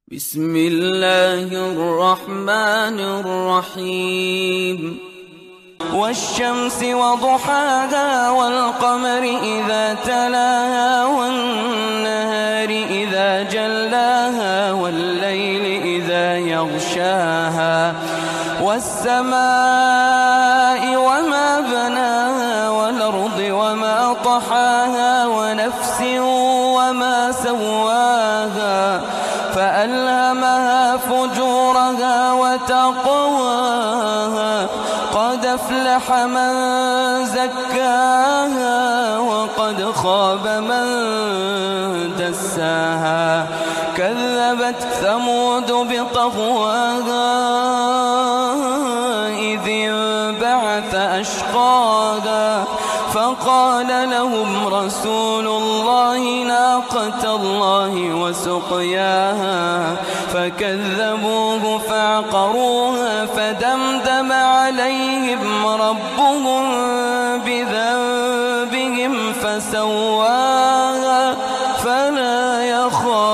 بسم الله الرحمن الرحيم والشمس وضحاها والقمر إذا تلاها والنهار إذا جلاها والليل إذا يغشاها والسماء وما بناها والأرض وما طحاها ونفس وما سواها فألهمها فجورها وتقواها قد أفلح من زكاها وقد خاب من دساها كذبت ثمود بطغواها إذ انبعث أشقاها فقال لهم رسول الله ناقة الله وسقياها فكذبوه فعقروها فدمدم عليهم ربهم بذنبهم فسواها فلا يخاف